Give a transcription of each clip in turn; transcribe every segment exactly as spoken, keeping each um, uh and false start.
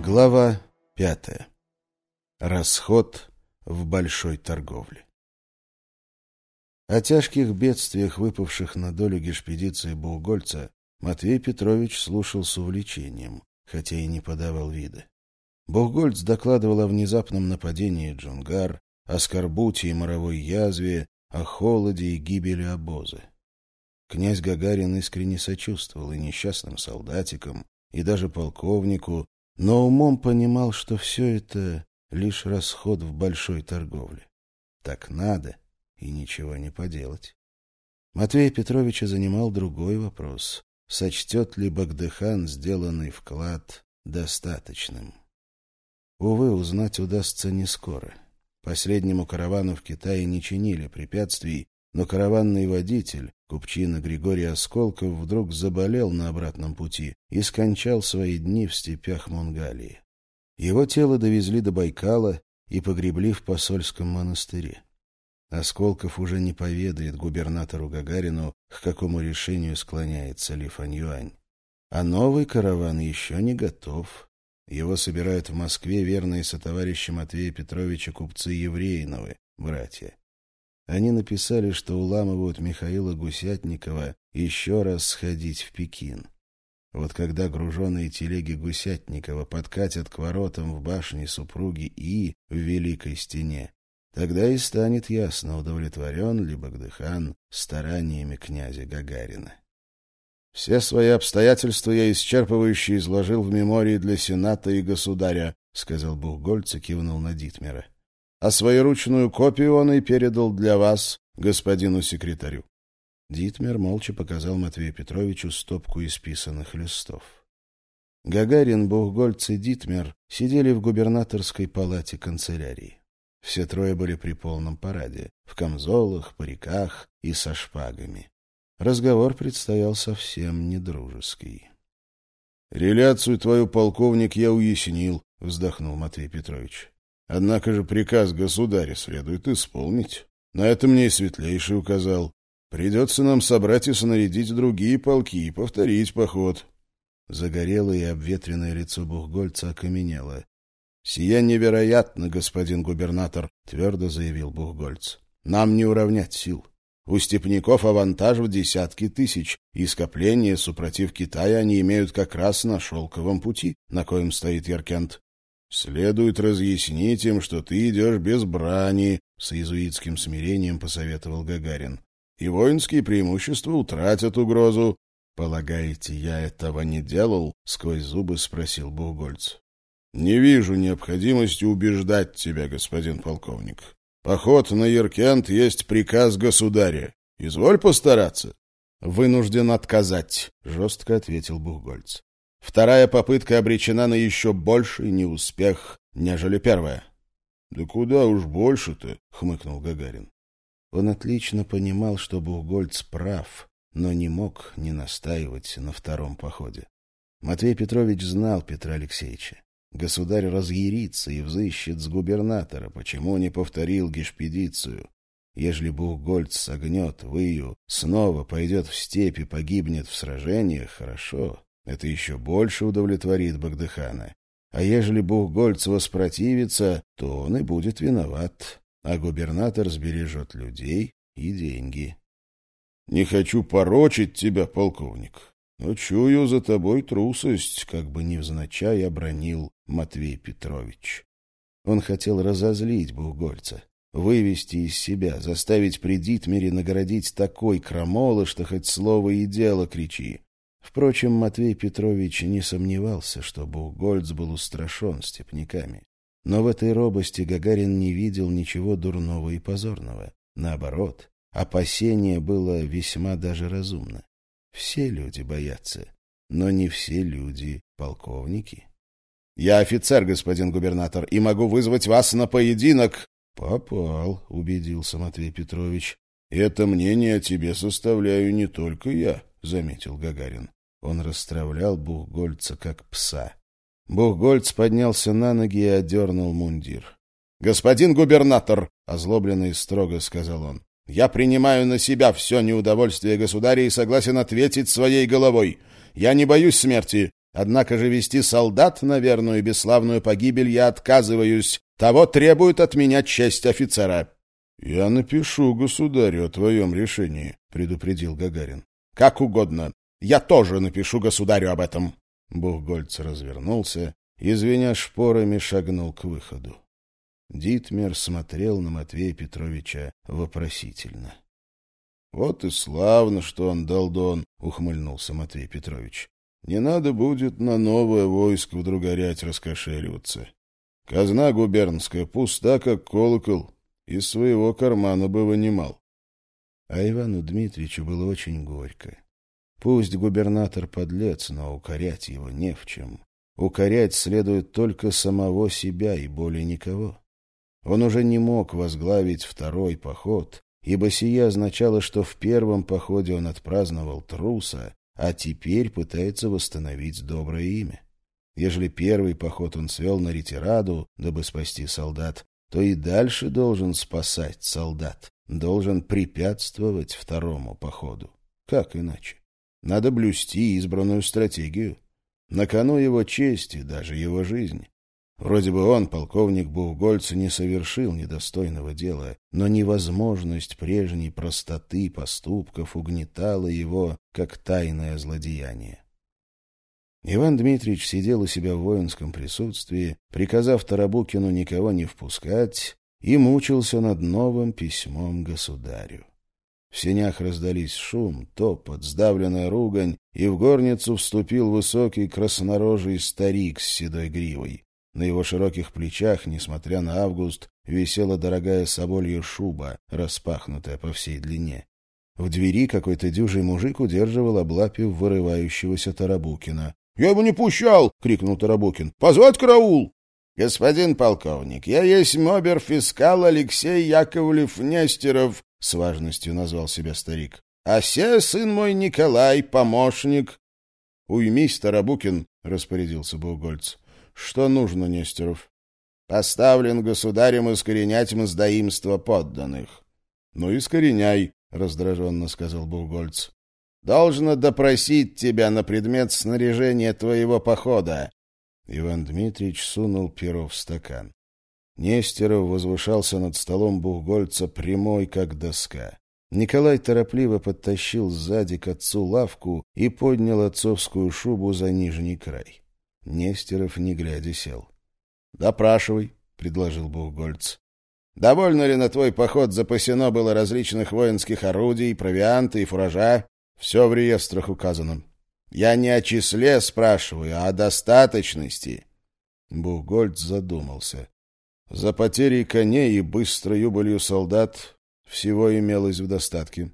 Глава пятая. Расход в большой торговле. О тяжких бедствиях, выпавших на долю гешпедиции Бухгольца, Матвей Петрович слушал с увлечением, хотя и не подавал вида. Бухгольц докладывал о внезапном нападении джунгар, о скорбуте и моровой язве, о холоде и гибели обоза. Князь Гагарин искренне сочувствовал и несчастным солдатикам, и даже полковнику, но умом понимал, что все это лишь расход в большой торговле. Так надо, и ничего не поделать. Матвея Петровича занимал другой вопрос: сочтет ли Багдыхан сделанный вклад достаточным? Увы, узнать удастся не скоро. Последнему каравану в Китае не чинили препятствий, но караванный водитель, купчина Григорий Осколков, вдруг заболел на обратном пути и скончал свои дни в степях Монголии. Его тело довезли до Байкала и погребли в посольском монастыре. Осколков уже не поведает губернатору Гагарину, к какому решению склоняется Ли Фаньюань. А новый караван еще не готов. Его собирают в Москве верные сотоварищи Матвея Петровича купцы Евреиновы, братья. Они написали, что уламывают Михаила Гусятникова еще раз сходить в Пекин. Вот когда груженные телеги Гусятникова подкатят к воротам в башне супруги И в Великой Стене, тогда и станет ясно, удовлетворен ли Багдыхан стараниями князя Гагарина. «Все свои обстоятельства я исчерпывающе изложил в мемории для Сената и Государя», — сказал Бухгольц и кивнул на Дитмера. «А своеручную копию он и передал для вас, господину секретарю». Дитмер молча показал Матвею Петровичу стопку исписанных листов. Гагарин, Бухгольц и Дитмер сидели в губернаторской палате канцелярии. Все трое были при полном параде, в камзолах, париках и со шпагами. Разговор предстоял совсем недружеский. — Реляцию твою, полковник, я уяснил, — вздохнул Матвей Петрович. — Однако же приказ государя следует исполнить. На это мне и светлейший указал. Придется нам собрать и снарядить другие полки и повторить поход. Загорелое и обветренное лицо Бухгольца окаменело. — Сия невероятно, господин губернатор, — твердо заявил Бухгольц. — Нам не уравнять сил. У степняков авантаж в десятки тысяч, и скопления, супротив Китая, они имеют как раз на шелковом пути, на коем стоит Яркент. Следует разъяснить им, что ты идешь без брани, — с иезуитским смирением посоветовал Гагарин. И воинские преимущества утратят угрозу. — Полагаете, я этого не делал? — сквозь зубы спросил Бухгольц. — Не вижу необходимости убеждать тебя, господин полковник. Поход на Яркент есть приказ государя. Изволь постараться. — Вынужден отказать, — жестко ответил Бухгольц. Вторая попытка обречена на еще больший неуспех, нежели первая. — Да куда уж больше-то, — хмыкнул Гагарин. Он отлично понимал, что Бухгольц прав, но не мог не настаивать на втором походе. Матвей Петрович знал Петра Алексеевича. Государь разъярится и взыщет с губернатора, почему не повторил гешпедицию. Ежели Бухгольц согнет выю, снова пойдет в степь и погибнет в сражениях, хорошо, это еще больше удовлетворит Багдыхана. А ежели Бухгольц воспротивится, то он и будет виноват, а губернатор сбережет людей и деньги. — Не хочу порочить тебя, полковник, но чую за тобой трусость, — как бы невзначай обронил Матвей Петрович. Он хотел разозлить Бухгольца, вывести из себя, заставить при Дитмере наградить такой крамолы, что хоть слово и дело кричи. Впрочем, Матвей Петрович не сомневался, что Бухгольц был устрашен степняками. Но в этой робости Гагарин не видел ничего дурного и позорного. Наоборот, опасение было весьма даже разумно. Все люди боятся, но не все люди полковники. — Я офицер, господин губернатор, и могу вызвать вас на поединок. — Попал, — убедился Матвей Петрович. — Это мнение о тебе составляю не только я, — заметил Гагарин. Он расстравлял Бухгольца как пса. Бухгольц поднялся на ноги и одернул мундир. — Господин губернатор, — озлобленно и строго сказал он, — я принимаю на себя все неудовольствие государя и согласен ответить своей головой. Я не боюсь смерти, Однако же вести солдат на верную и бесславную погибель я отказываюсь. Того требует от меня честь офицера». «Я напишу государю о твоем решении», — предупредил Гагарин. «Как угодно. Я тоже напишу государю об этом». Бухгольц развернулся и, звеня шпорами, шагнул к выходу. Дитмер смотрел на Матвея Петровича вопросительно. — Вот и славно, что он долдон, — ухмыльнулся Матвей Петрович. — Не надо будет на новое войско вдруг орять раскошеливаться. Казна губернская пуста, как колокол, из своего кармана бы вынимал. А Ивану Дмитриевичу было очень горько. Пусть губернатор подлец, но укорять его не в чем. Укорять следует только самого себя и более никого. Он уже не мог возглавить второй поход, ибо сие означало, что в первом походе он отпраздновал труса, а теперь пытается восстановить доброе имя. Ежели первый поход он свел на ретираду, дабы спасти солдат, то и дальше должен спасать солдат, должен препятствовать второму походу. Как иначе? Надо блюсти избранную стратегию. На кону его честь и даже его жизнь. Вроде бы он, полковник Бухгольц, не совершил недостойного дела, но невозможность прежней простоты поступков угнетала его, как тайное злодеяние. Иван Дмитриевич сидел у себя в воинском присутствии, приказав Тарабукину никого не впускать, и мучился над новым письмом государю. В сенях раздались шум, топот, сдавленная ругань, и в горницу вступил высокий краснорожий старик с седой гривой. На его широких плечах, несмотря на август, висела дорогая соболья шуба, распахнутая по всей длине. В двери какой-то дюжий мужик удерживал, облапив вырывающегося Тарабукина. — Я его не пущал! — крикнул Тарабукин. — Позвать караул! — Господин полковник, я есть обер-фискал Алексей Яковлев Нестеров, — с важностью назвал себя старик. — А се сын мой Николай, помощник. — Уймись, Тарабукин, — распорядился Бухгольц. — Что нужно, Нестеров? — Поставлен государем искоренять мздоимство подданных. — Ну, искореняй, — раздраженно сказал Бухгольц. — Должно допросить тебя на предмет снаряжения твоего похода. Иван Дмитриевич сунул перо в стакан. Нестеров возвышался над столом Бухгольца прямой, как доска. Николай торопливо подтащил сзади к отцу лавку и поднял отцовскую шубу за нижний край. Нестеров, не глядя, сел. — Допрашивай, — предложил Бухгольц. — Довольно ли на твой поход запасено было различных воинских орудий, провианта и фуража? Все в реестрах указано. Я не о числе спрашиваю, а о достаточности. Бухгольц задумался. За потерей коней и быстрой убылью солдат всего имелось в достатке.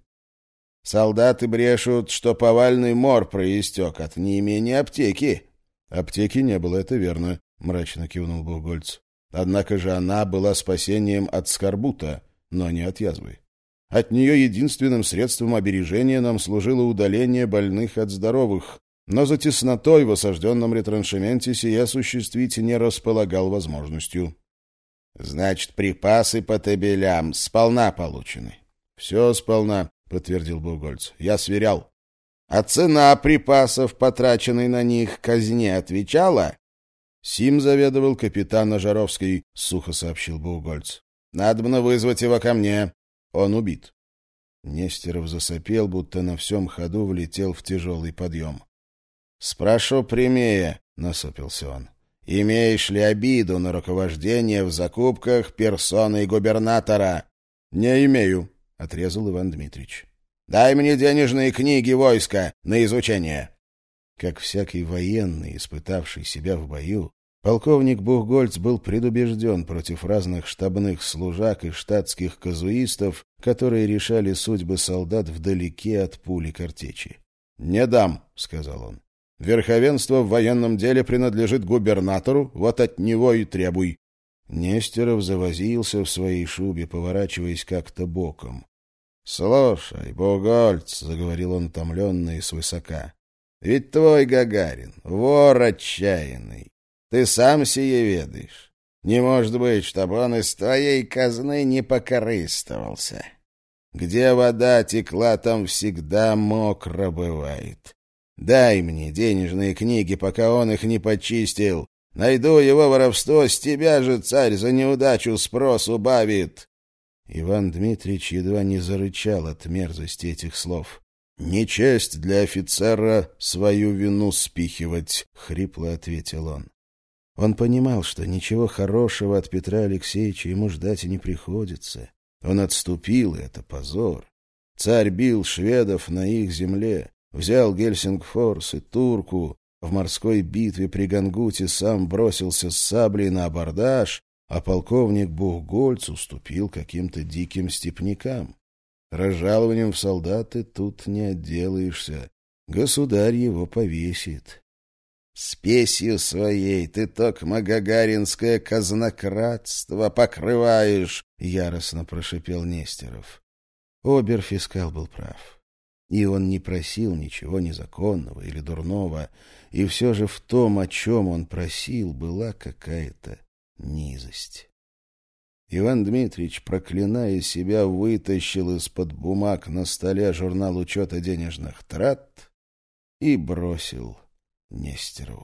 Солдаты брешут, что повальный мор проистек от неимения аптеки. Аптеки не было, это верно, мрачно кивнул Бухгольц. Однако же она была спасением от скорбута, но не от язвы. От нее единственным средством обережения нам служило удаление больных от здоровых, но за теснотой в осажденном ретраншементе сия осуществить не располагал возможностью. — Значит, припасы по табелям сполна получены? — Все сполна, — подтвердил Бухгольц. — Я сверял. — А цена припасов, потраченной на них, казне отвечала? — Сим заведовал капитан Ожаровский, — сухо сообщил Бухгольц. — Надобно вызвать его ко мне. Он убит. Нестеров засопел, будто на всем ходу влетел в тяжелый подъем. — Спрошу прямее, — насупился он. — Имеешь ли обиду на руковождение в закупках персоной губернатора? — Не имею, — отрезал Иван Дмитриевич. — Дай мне денежные книги войска на изучение. Как всякий военный, испытавший себя в бою, полковник Бухгольц был предубежден против разных штабных служак и штатских казуистов, которые решали судьбы солдат вдалеке от пули картечи. — Не дам, — сказал он. — Верховенство в военном деле принадлежит губернатору, вот от него и требуй. Нестеров завозился в своей шубе, поворачиваясь как-то боком. — Слушай, Бухгольц, — заговорил он утомленно и свысока, — ведь твой Гагарин вор отчаянный. Ты сам сие ведаешь. Не может быть, чтобы он из твоей казны не покорыстовался. Где вода текла, там всегда мокро бывает. Дай мне денежные книги, пока он их не почистил. Найду его воровство, с тебя же царь за неудачу спрос убавит. Иван Дмитрич едва не зарычал от мерзости этих слов. «Не честь для офицера свою вину спихивать», — хрипло ответил он. Он понимал, что ничего хорошего от Петра Алексеевича ему ждать и не приходится. Он отступил, и это позор. Царь бил шведов на их земле, взял Гельсингфорс и Турку, в морской битве при Гангуте сам бросился с саблей на абордаж, а полковник Бухгольц уступил каким-то диким степнякам. Разжалованием в солдаты тут не отделаешься. Государь его повесит. Спесью своей ты токмо гагаринское казнократство покрываешь, — яростно прошипел Нестеров. Обер-фискал был прав. И он не просил ничего незаконного или дурного, и все же в том, о чем он просил, была какая-то низость. Иван Дмитрич, проклиная себя, вытащил из-под бумаг на столе журнал учета денежных трат и бросил Нестерову.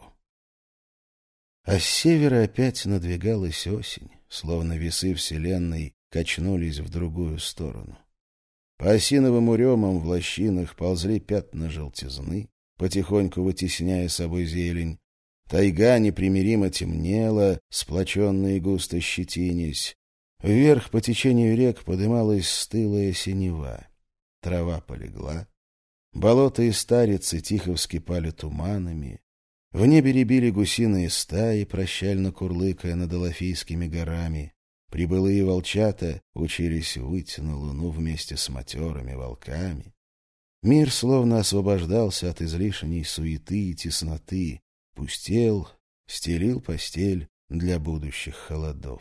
А с севера опять надвигалась осень, словно весы вселенной качнулись в другую сторону. По осиновым уремам в лощинах ползли пятна желтизны, потихоньку вытесняя собой зелень. Тайга непримиримо темнела, сплоченная и густо щетинясь. Вверх по течению рек подымалась стылая синева. Трава полегла. Болота и старицы тихо вскипали туманами. В небе рябили гусиные стаи, прощально курлыкая над Алафийскими горами. Прибылые волчата учились выть на луну вместе с матерыми волками. Мир словно освобождался от излишней суеты и тесноты, пустел, стелил постель для будущих холодов.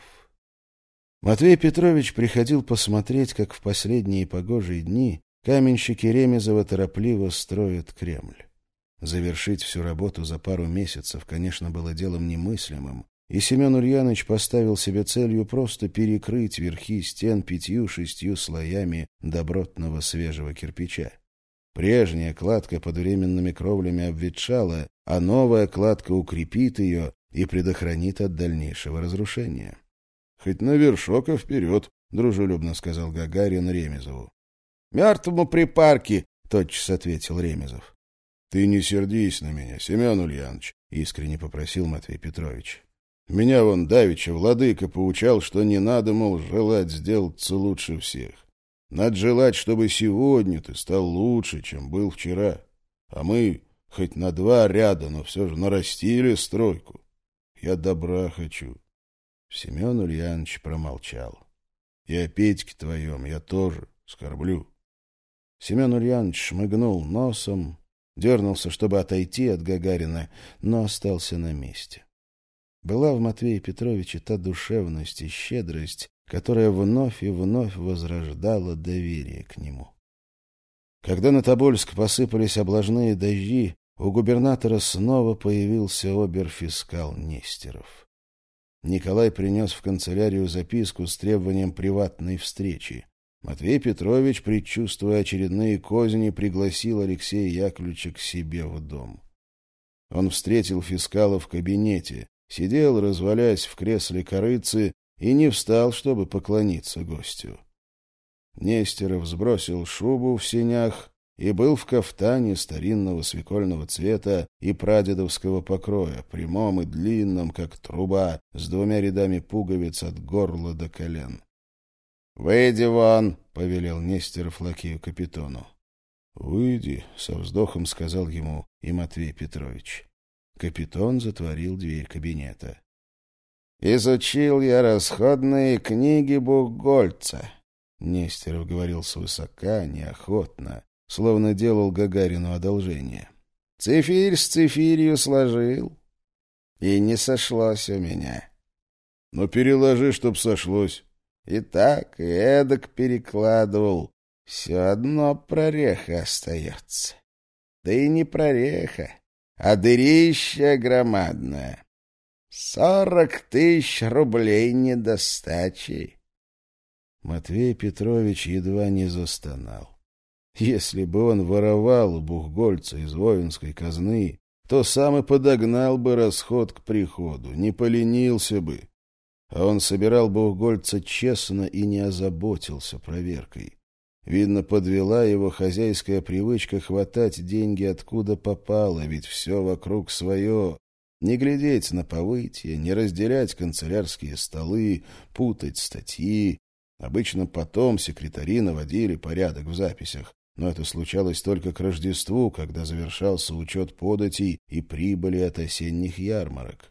Матвей Петрович приходил посмотреть, как в последние погожие дни каменщики Ремезова торопливо строят Кремль. Завершить всю работу за пару месяцев, конечно, было делом немыслимым, и Семен Ульяныч поставил себе целью просто перекрыть верхи стен пятью-шестью слоями добротного свежего кирпича. Прежняя кладка под временными кровлями обветшала, а новая кладка укрепит ее и предохранит от дальнейшего разрушения. — Хоть на вершок и вперед, — дружелюбно сказал Гагарин Ремезову. — Мертвому припарки, — тотчас ответил Ремезов. — Ты не сердись на меня, Семен Ульяныч, — искренне попросил Матвей Петрович. — Меня вон давеча владыка поучал, что не надо, мол, желать сделаться лучше всех. Надо желать, чтобы сегодня ты стал лучше, чем был вчера. А мы хоть на два ряда, но все же нарастили стройку. Я добра хочу. Семен Ульянович промолчал. — И о Петьке твоем я тоже скорблю. Семен Ульянович шмыгнул носом, дернулся, чтобы отойти от Гагарина, но остался на месте. Была в Матвее Петровиче та душевность и щедрость, которая вновь и вновь возрождала доверие к нему. Когда на Тобольск посыпались облажные дожди, у губернатора снова появился обер-фискал Нестеров. Николай принес в канцелярию записку с требованием приватной встречи. Матвей Петрович, предчувствуя очередные козни, пригласил Алексея Яковлевича к себе в дом. Он встретил фискала в кабинете, сидел, развалясь в кресле корыцы, и не встал, чтобы поклониться гостю. Нестеров сбросил шубу в сенях и был в кафтане старинного свекольного цвета и прадедовского покроя, прямом и длинном, как труба, с двумя рядами пуговиц от горла до колен. — Выйди вон, — повелел Нестеров лакею капитону. — Выйди, — со вздохом сказал ему и Матвей Петрович. Капитон затворил дверь кабинета. — Изучил я расходные книги Бухгольца. Нестеров говорил свысока, неохотно, словно делал Гагарину одолжение. Цифирь с цифирью сложил, и не сошлось у меня. — Ну, переложи, чтоб сошлось. И так, и эдак перекладывал. Все одно прореха остается. Да и не прореха, а дырища громадная. Сорок тысяч рублей недостачи. Матвей Петрович едва не застонал. Если бы он воровал у Бухгольца из воинской казны, то сам и подогнал бы расход к приходу, не поленился бы. А он собирал Бухгольца честно и не озаботился проверкой. Видно, подвела его хозяйская привычка хватать деньги откуда попало, ведь все вокруг свое. Не глядеть на повытья, не разделять канцелярские столы, путать статьи. Обычно потом секретари наводили порядок в записях, но это случалось только к Рождеству, когда завершался учет податей и прибыли от осенних ярмарок.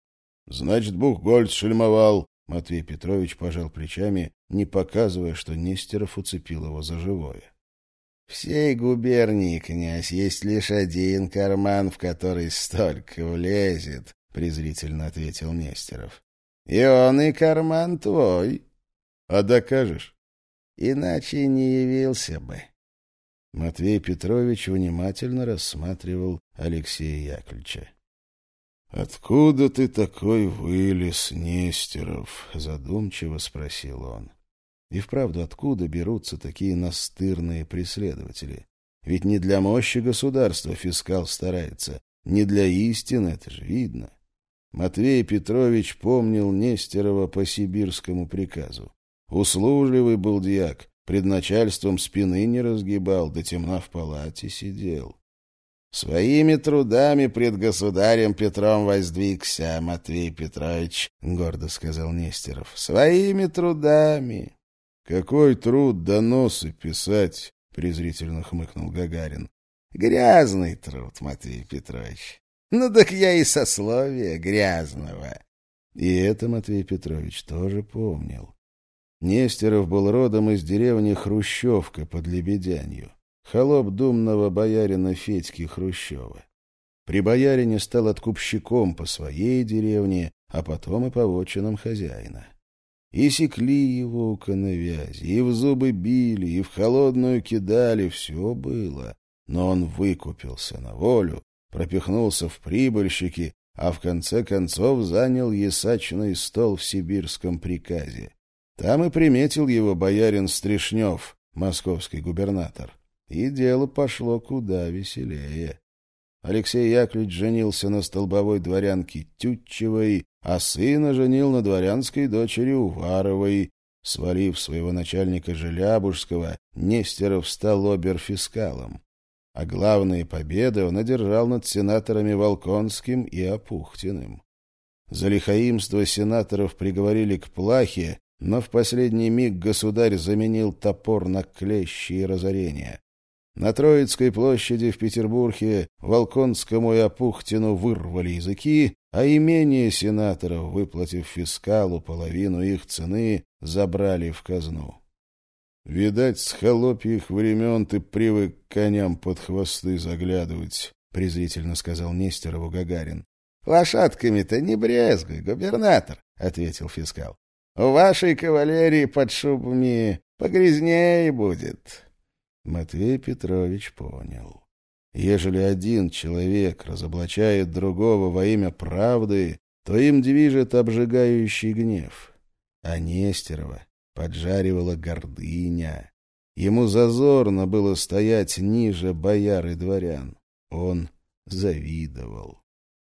— Значит, Бухгольц шельмовал. Матвей Петрович пожал плечами, не показывая, что Нестеров уцепил его за живое. — В всей губернии, князь, есть лишь один карман, в который столько влезет, — презрительно ответил Нестеров. — И он и карман твой. — А докажешь? — Иначе не явился бы. Матвей Петрович внимательно рассматривал Алексея Яковлевича. — Откуда ты такой вылез, Нестеров? — задумчиво спросил он. И вправду, откуда берутся такие настырные преследователи? Ведь не для мощи государства фискал старается, не для истины, это же видно. Матвей Петрович помнил Нестерова по сибирскому приказу. Услужливый был дьяк, пред начальством спины не разгибал, до темна в палате сидел. «Своими трудами пред государем Петром воздвигся, Матвей Петрович», — гордо сказал Нестеров. «Своими трудами». «Какой труд доносы писать?» — презрительно хмыкнул Гагарин. «Грязный труд, Матвей Петрович. Ну так я и сословие грязного». И это Матвей Петрович тоже помнил. Нестеров был родом из деревни Хрущевка под Лебедянью, холоп думного боярина Федьки Хрущева. При боярине стал откупщиком по своей деревне, а потом и по вотчинам хозяина. И секли его у коновязи, и в зубы били, и в холодную кидали, все было. Но он выкупился на волю, пропихнулся в прибыльщики, а в конце концов занял ясачный стол в сибирском приказе. Там и приметил его боярин Стришнев, московский губернатор. И дело пошло куда веселее. Алексей Яковлевич женился на столбовой дворянке Тютчевой, а сына женил на дворянской дочери Уваровой. Свалив своего начальника Желябужского, Нестеров стал обер-фискалом. А главные победы он одержал над сенаторами Волконским и Апухтиным. За лихаимство сенаторов приговорили к плахе, но в последний миг государь заменил топор на клещи и разорения. На Троицкой площади в Петербурге Волконскому и Апухтину вырвали языки, а имение сенаторов, выплатив фискалу половину их цены, забрали в казну. «Видать, с холопьих времен ты привык к коням под хвосты заглядывать», — презрительно сказал Нестерову Гагарин. «Лошадками-то не брезгуй, губернатор», — ответил фискал. «У вашей кавалерии под шубами погрязнее будет». Матвей Петрович понял. Ежели один человек разоблачает другого во имя правды, то им движет обжигающий гнев. А Нестерова поджаривала гордыня. Ему зазорно было стоять ниже бояр и дворян. Он завидовал.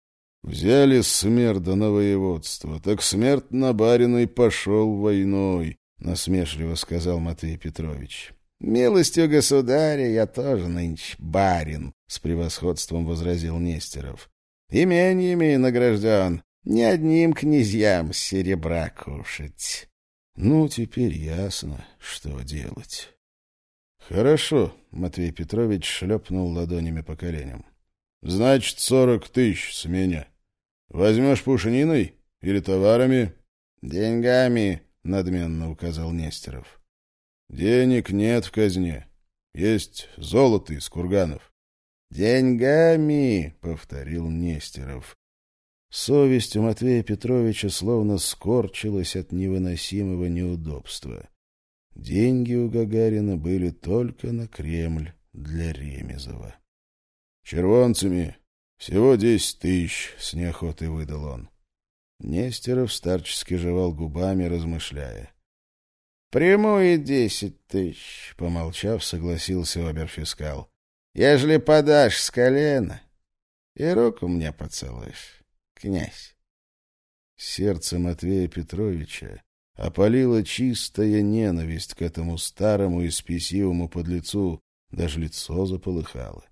Взяли смерда на воеводство, так смерть на барина и пошел войной, — насмешливо сказал Матвей Петрович. — Милостью государя я тоже нынче барин, — с превосходством возразил Нестеров. — Имениями награжден, не одним князьям серебра кушать. Ну, теперь ясно, что делать. — Хорошо, — Матвей Петрович шлепнул ладонями по коленям. — Значит, сорок тысяч с меня. Возьмешь пушниной или товарами? — Деньгами, — надменно указал Нестеров. — Денег нет в казне. Есть золото из курганов. — Деньгами, — повторил Нестеров. Совесть у Матвея Петровича словно скорчилась от невыносимого неудобства. Деньги у Гагарина были только на Кремль для Ремезова. — Червонцами всего десять тысяч, — с неохотой выдал он. Нестеров старчески жевал губами, размышляя. — Приму и десять тысяч, — помолчав, согласился оберфискал. — Ежели подашь с колена, и руку мне поцелуешь, князь. Сердце Матвея Петровича опалила чистая ненависть к этому старому и спесивому подлецу, даже лицо заполыхало.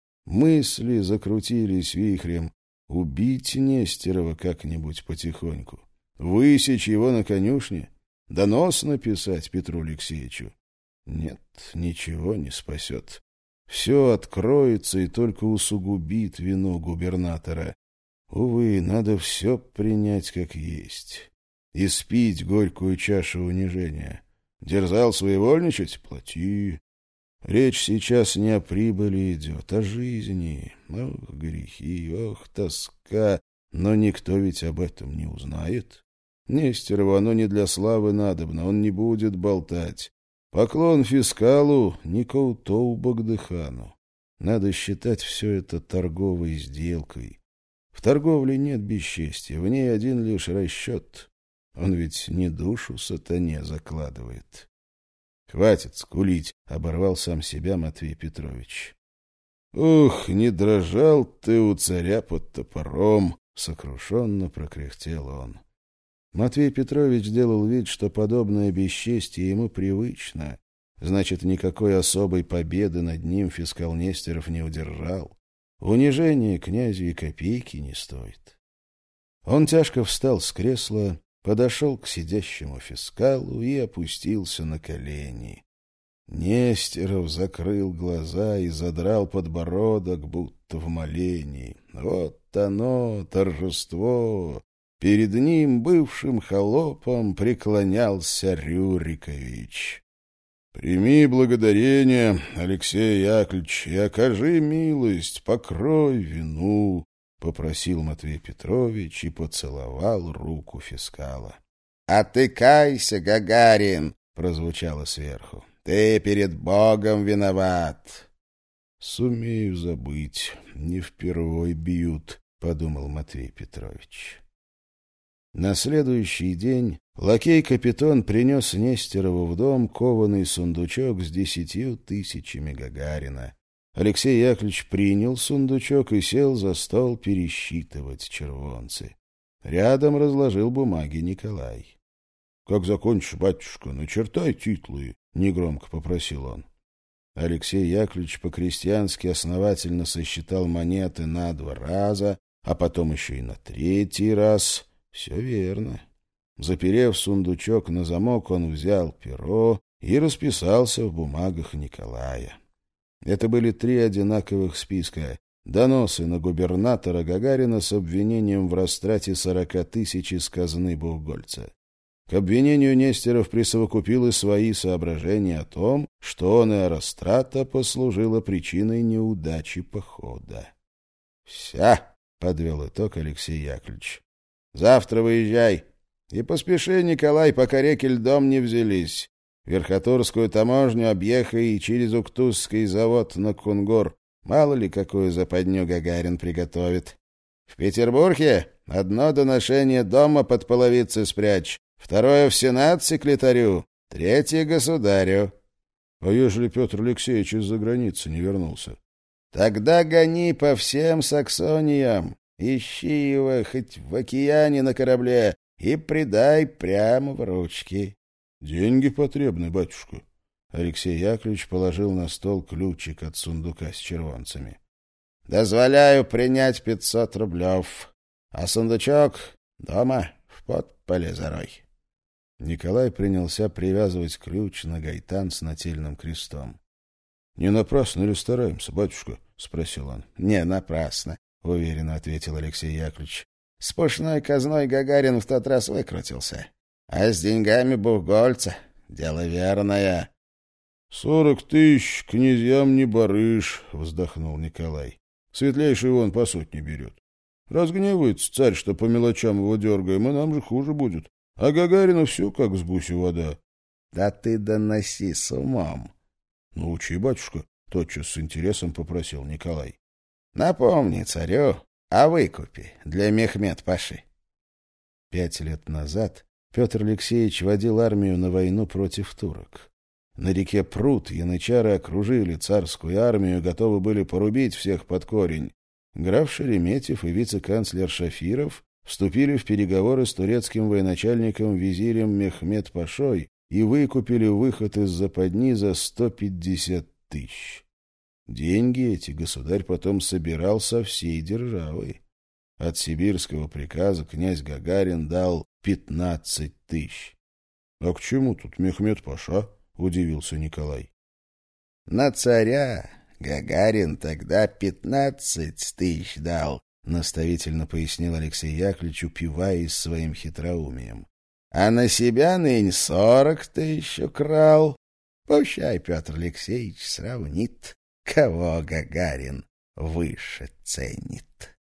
Мысли закрутились вихрем: убить Нестерова как-нибудь потихоньку, высечь его на конюшне, донос написать Петру Алексеевичу. Нет, ничего не спасет. Все откроется и только усугубит вину губернатора. Увы, надо все принять как есть. И спить горькую чашу унижения. Дерзал своевольничать? Плати. Речь сейчас не о прибыли идет, а о жизни. Ох, грехи, ох, тоска. Но никто ведь об этом не узнает. Нестерову оно не для славы надобно, он не будет болтать. Поклон фискалу, Николтоу Багдыхану. Надо считать все это торговой сделкой. В торговле нет бесчестия, в ней один лишь расчет. Он ведь не душу сатане закладывает. — Хватит скулить, — оборвал сам себя Матвей Петрович. — Ух, не дрожал ты у царя под топором, — сокрушенно прокряхтел он. Матвей Петрович делал вид, что подобное бесчестие ему привычно. Значит, никакой особой победы над ним фискал Нестеров не удержал. Унижение князю и копейки не стоит. Он тяжко встал с кресла, подошел к сидящему фискалу и опустился на колени. Нестеров закрыл глаза и задрал подбородок, будто в молении. Вот оно, торжество! Перед ним, бывшим холопом, преклонялся Рюрикович. — Прими благодарение, Алексей Яковлевич, и окажи милость, покрой вину, — попросил Матвей Петрович и поцеловал руку фискала. — А ты кайся, Гагарин, — прозвучало сверху. — Ты перед Богом виноват. — Сумею забыть, не впервой бьют, — подумал Матвей Петрович. На следующий день лакей-капитон принес Нестерову в дом кованый сундучок с десятью тысячами Гагарина. Алексей Яковлевич принял сундучок и сел за стол пересчитывать червонцы. Рядом разложил бумаги Николай. — Как закончишь, батюшка, начертай титлы, — негромко попросил он. Алексей Яковлевич по-крестьянски основательно сосчитал монеты на два раза, а потом еще и на третий раз. Все верно. Заперев сундучок на замок, он взял перо и расписался в бумагах Николая. Это были три одинаковых списка. Доносы на губернатора Гагарина с обвинением в растрате сорока тысяч из казны Бухгольца. К обвинению Нестеров присовокупил и свои соображения о том, что он и растрата послужила причиной неудачи похода. — Вся, — подвел итог Алексей Яковлевич. — Завтра выезжай. И поспеши, Николай, пока реки льдом не взялись. Верхотурскую таможню объехай и через Уктузский завод на Кунгур. Мало ли, какую западню Гагарин приготовит. В Петербурге одно доношение дома под половицы спрячь, второе в Сенат секретарю, третье государю. — А ежели Петр Алексеевич из-за границы не вернулся? — Тогда гони по всем Саксониям, ищи его хоть в океане на корабле и предай прямо в ручки. — Деньги потребны, батюшка. Алексей Яковлевич положил на стол ключик от сундука с червонцами. — Дозволяю принять пятьсот рублев, а сундучок дома в подполе зарой. Николай принялся привязывать ключ на гайтан с нательным крестом. — Не напрасно ли стараемся, батюшка? — спросил он. — Не напрасно, — уверенно ответил Алексей Яковлевич. — С пушной казной Гагарин в тот раз выкрутился. А с деньгами Бухгольца дело верное. — Сорок тысяч князьям не барыш, — вздохнул Николай. — Светлейший вон по сотне берет. Разгневается царь, что по мелочам его дергаем, и нам же хуже будет. А Гагарину все как с гусю вода. — Да ты доноси с умом. — Научи, батюшка, — тотчас с интересом попросил Николай. — Напомни царю о выкупе для Мехмед-паши. Пять лет назад Петр Алексеевич водил армию на войну против турок. На реке Прут янычары окружили царскую армию, готовы были порубить всех под корень. Граф Шереметьев и вице-канцлер Шафиров вступили в переговоры с турецким военачальником визирем Мехмед-пашой и выкупили выход из западни за сто пятьдесят тысяч. Деньги эти государь потом собирал со всей державы. От сибирского приказа князь Гагарин дал пятнадцать тысяч. — А к чему тут Мехмед-паша? — удивился Николай. — На царя Гагарин тогда пятнадцать тысяч дал, — наставительно пояснил Алексей Яковлевич, упиваясь своим хитроумием. — А на себя нынь сорок тысяч украл. Пущай Петр Алексеевич сравнит, кого Гагарин выше ценит.